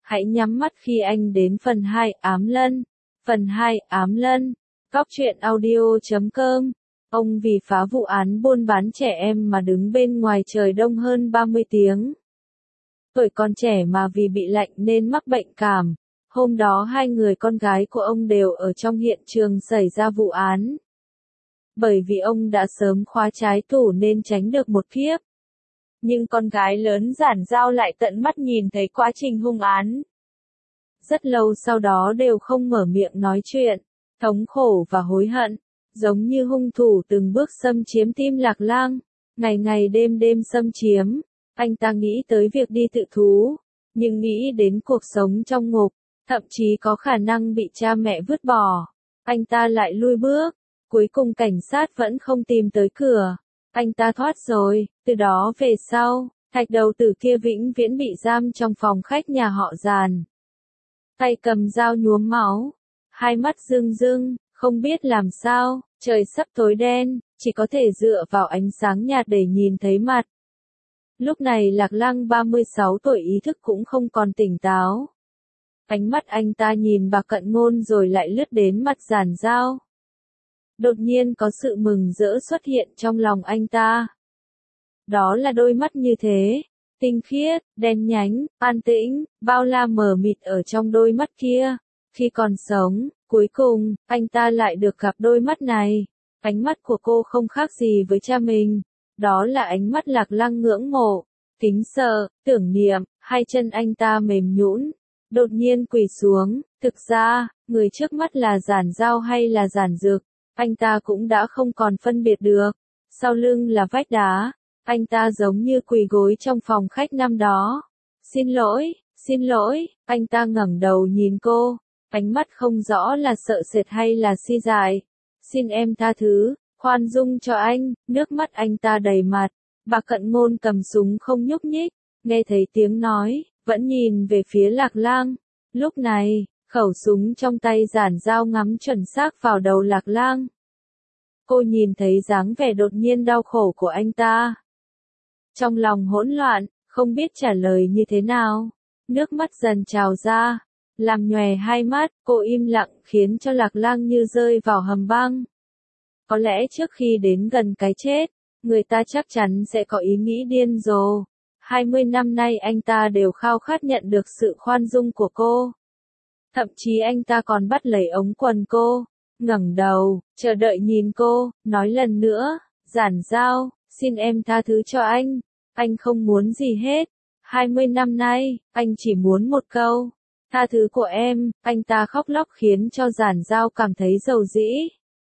Hãy nhắm mắt khi anh đến phần 2 ám lân. Phần 2 ám lân. Góc truyện audio.com. Ông vì phá vụ án buôn bán trẻ em mà đứng bên ngoài trời đông hơn 30 tiếng. Tuổi còn trẻ mà vì bị lạnh nên mắc bệnh cảm. Hôm đó hai người con gái của ông đều ở trong hiện trường xảy ra vụ án. Bởi vì ông đã sớm khóa trái tủ nên tránh được một kiếp. Nhưng con gái lớn Giản Giao lại tận mắt nhìn thấy quá trình hung án. Rất lâu sau đó đều không mở miệng nói chuyện, thống khổ và hối hận, giống như hung thủ từng bước xâm chiếm tim Lạc Lang, ngày ngày đêm đêm xâm chiếm. Anh ta nghĩ tới việc đi tự thú, nhưng nghĩ đến cuộc sống trong ngục, thậm chí có khả năng bị cha mẹ vứt bỏ. Anh ta lại lui bước, cuối cùng cảnh sát vẫn không tìm tới cửa. Anh ta thoát rồi, từ đó về sau, thạch đầu tử kia vĩnh viễn bị giam trong phòng khách nhà họ Giàn. Tay cầm dao nhuốm máu, hai mắt rưng rưng, không biết làm sao, trời sắp tối đen, chỉ có thể dựa vào ánh sáng nhạt để nhìn thấy mặt. Lúc này Lạc Lang 36 tuổi ý thức cũng không còn tỉnh táo. Ánh mắt anh ta nhìn bà Cận Ngôn rồi lại lướt đến mặt Giản Giao. Đột nhiên có sự mừng rỡ xuất hiện trong lòng anh ta. Đó là đôi mắt như thế, tinh khiết, đen nhánh, an tĩnh, bao la mờ mịt ở trong đôi mắt kia. Khi còn sống, cuối cùng, anh ta lại được gặp đôi mắt này. Ánh mắt của cô không khác gì với cha mình. Đó là ánh mắt Lạc Lang ngưỡng mộ, kính sợ, tưởng niệm. Hai chân anh ta mềm nhũn, đột nhiên quỳ xuống. Thực ra, người trước mắt là Giản Giao hay là Giản Dực, anh ta cũng đã không còn phân biệt được. Sau lưng là vách đá, anh ta giống như quỳ gối trong phòng khách năm đó. Xin lỗi, anh ta ngẩng đầu nhìn cô, ánh mắt không rõ là sợ sệt hay là si dại. Xin em tha thứ, khoan dung cho anh. Nước mắt anh ta đầy mặt. Bà Cận Ngôn cầm súng không nhúc nhích, nghe thấy tiếng nói, vẫn nhìn về phía Lạc Lang. Lúc này, khẩu súng trong tay Giản Giao ngắm chuẩn xác vào đầu Lạc Lang. Cô nhìn thấy dáng vẻ đột nhiên đau khổ của anh ta. Trong lòng hỗn loạn, không biết trả lời như thế nào. Nước mắt dần trào ra, làm nhòe hai mắt, cô im lặng khiến cho Lạc Lang như rơi vào hầm băng. Có lẽ trước khi đến gần cái chết, người ta chắc chắn sẽ có ý nghĩ điên rồ. 20 năm nay anh ta đều khao khát nhận được sự khoan dung của cô. Thậm chí anh ta còn bắt lấy ống quần cô, ngẩng đầu, chờ đợi nhìn cô, nói lần nữa, Giản Giao, xin em tha thứ cho anh không muốn gì hết. 20 năm nay, anh chỉ muốn một câu, tha thứ của em. Anh ta khóc lóc khiến cho Giản Giao cảm thấy dầu dĩ.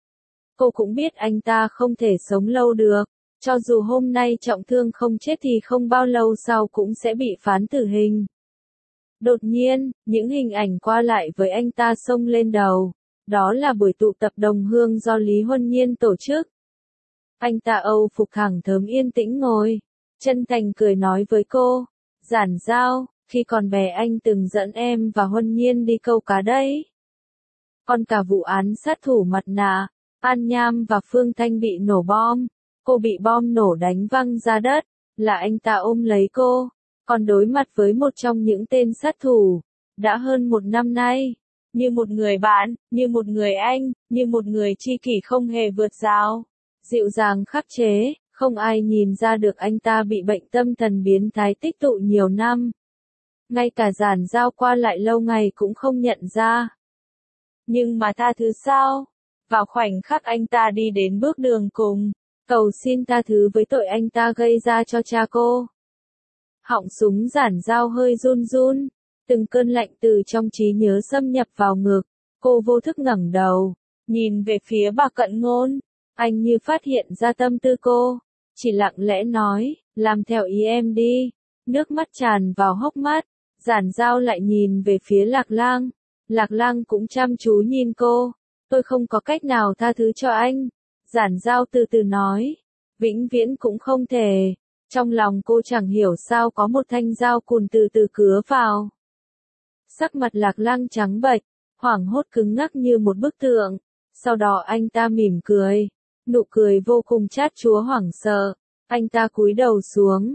Cô cũng biết anh ta không thể sống lâu được, cho dù hôm nay trọng thương không chết thì không bao lâu sau cũng sẽ bị phán tử hình. Đột nhiên, những hình ảnh qua lại với anh ta xông lên đầu. Đó là buổi tụ tập đồng hương do Lý Huân Nhiên tổ chức. Anh ta âu phục thẳng thớm yên tĩnh ngồi, chân thành cười nói với cô, Giản Giao, khi còn bé anh từng dẫn em và Huân Nhiên đi câu cá đấy. Còn cả vụ án sát thủ mặt nạ, An Nham và Phương Thanh bị nổ bom, cô bị bom nổ đánh văng ra đất, là anh ta ôm lấy cô. Còn đối mặt với một trong những tên sát thủ, đã hơn 1 năm nay, như một người bạn, như một người anh, như một người tri kỷ không hề vượt rào, dịu dàng khắc chế, không ai nhìn ra được anh ta bị bệnh tâm thần biến thái tích tụ nhiều năm. Ngay cả Giản Giao qua lại lâu ngày cũng không nhận ra. Nhưng mà tha thứ sao? Vào khoảnh khắc anh ta đi đến bước đường cùng, cầu xin tha thứ với tội anh ta gây ra cho cha cô. Họng súng Giản Giao hơi run run, từng cơn lạnh từ trong trí nhớ xâm nhập vào ngực. Cô vô thức ngẩng đầu, nhìn về phía bà Cận Ngôn. Anh như phát hiện ra tâm tư cô, chỉ lặng lẽ nói, làm theo ý em đi. Nước mắt tràn vào hốc mắt, Giản Giao lại nhìn về phía Lạc Lang. Lạc Lang cũng chăm chú nhìn cô. Tôi không có cách nào tha thứ cho anh. Giản Giao từ từ nói, vĩnh viễn cũng không thể. Trong lòng cô chẳng hiểu sao có một thanh dao cùn từ từ cứa vào. Sắc mặt Lạc Lang trắng bệch, hoảng hốt cứng ngắc như một bức tượng. Sau đó anh ta mỉm cười, nụ cười vô cùng chát chúa hoảng sợ. Anh ta cúi đầu xuống,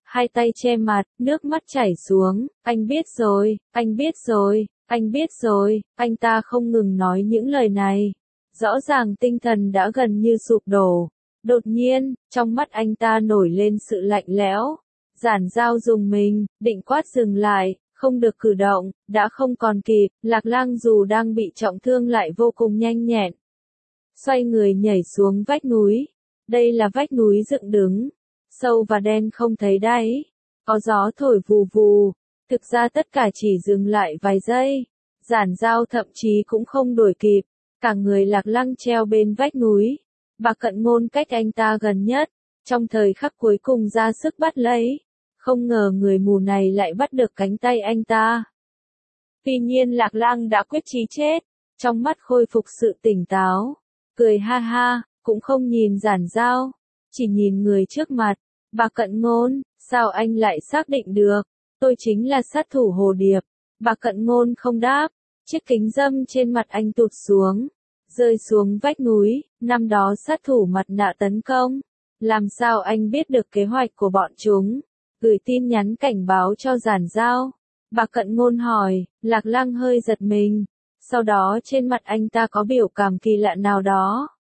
hai tay che mặt, nước mắt chảy xuống, anh biết rồi, anh biết rồi, anh biết rồi, anh ta không ngừng nói những lời này. Rõ ràng tinh thần đã gần như sụp đổ. Đột nhiên, trong mắt anh ta nổi lên sự lạnh lẽo. Giản Giao dùng mình, định quát dừng lại, không được cử động, đã không còn kịp, Lạc Lang dù đang bị trọng thương lại vô cùng nhanh nhẹn. Xoay người nhảy xuống vách núi. Đây là vách núi dựng đứng, sâu và đen không thấy đáy, có gió thổi vù vù, thực ra tất cả chỉ dừng lại vài giây. Giản Giao thậm chí cũng không đuổi kịp, cả người Lạc Lăng treo bên vách núi. Bà Cận Ngôn cách anh ta gần nhất, trong thời khắc cuối cùng ra sức bắt lấy. Không ngờ người mù này lại bắt được cánh tay anh ta. Tuy nhiên Lạc Lang đã quyết chí chết, trong mắt khôi phục sự tỉnh táo, cười ha ha, cũng không nhìn Giản Giao, chỉ nhìn người trước mặt. Bà Cận Ngôn, sao anh lại xác định được? Tôi chính là sát thủ Hồ Điệp. Bà Cận Ngôn không đáp, chiếc kính râm trên mặt anh tụt xuống, rơi xuống vách núi. Năm đó sát thủ mặt nạ tấn công. Làm sao anh biết được kế hoạch của bọn chúng? Gửi tin nhắn cảnh báo cho Giản Giao. Bà Cận Ngôn hỏi. Lạc Lang hơi giật mình. Sau đó trên mặt anh ta có biểu cảm kỳ lạ nào đó.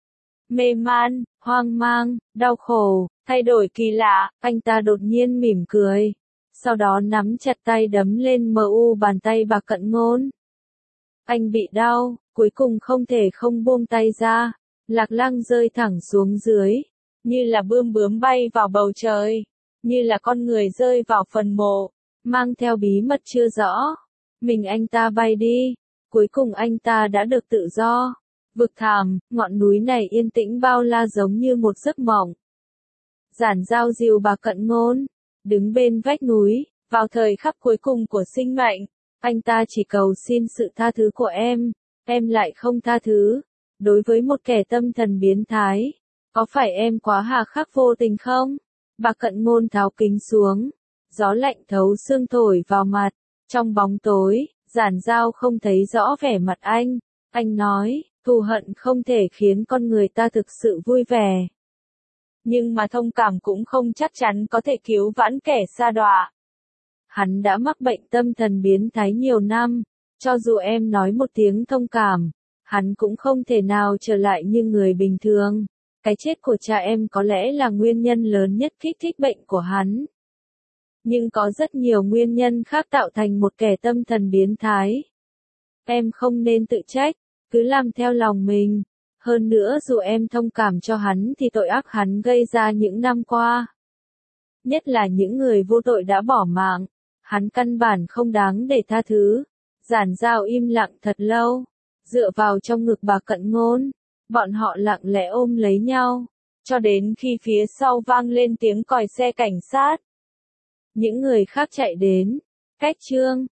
Mê man, hoang mang, đau khổ, thay đổi kỳ lạ. Anh ta đột nhiên mỉm cười. Sau đó nắm chặt tay đấm lên mu bàn tay bà Cận Ngôn. Anh bị đau, cuối cùng không thể không buông tay ra. Lạc Lang rơi thẳng xuống dưới, như là bươm bướm bay vào bầu trời, như là con người rơi vào phần mộ, mang theo bí mật chưa rõ. Mình anh ta bay đi, cuối cùng anh ta đã được tự do. Vực thẳm, ngọn núi này yên tĩnh bao la giống như một giấc mộng. Giản Giao dìu bà Cận Ngôn, đứng bên vách núi, vào thời khắc cuối cùng của sinh mệnh. Anh ta chỉ cầu xin sự tha thứ của em lại không tha thứ. Đối với một kẻ tâm thần biến thái, có phải em quá hà khắc vô tình không? Bà Cận Ngôn tháo kính xuống, gió lạnh thấu xương thổi vào mặt, trong bóng tối, Giản Giao không thấy rõ vẻ mặt anh. Anh nói, thù hận không thể khiến con người ta thực sự vui vẻ. Nhưng mà thông cảm cũng không chắc chắn có thể cứu vãn kẻ sa đọa. Hắn đã mắc bệnh tâm thần biến thái nhiều năm, cho dù em nói một tiếng thông cảm, hắn cũng không thể nào trở lại như người bình thường. Cái chết của cha em có lẽ là nguyên nhân lớn nhất kích thích bệnh của hắn. Nhưng có rất nhiều nguyên nhân khác tạo thành một kẻ tâm thần biến thái. Em không nên tự trách, cứ làm theo lòng mình. Hơn nữa dù em thông cảm cho hắn thì tội ác hắn gây ra những năm qua, nhất là những người vô tội đã bỏ mạng, hắn căn bản không đáng để tha thứ. Giản Giao im lặng thật lâu, dựa vào trong ngực bà Cận Ngôn, bọn họ lặng lẽ ôm lấy nhau, cho đến khi phía sau vang lên tiếng còi xe cảnh sát. Những người khác chạy đến, cách chương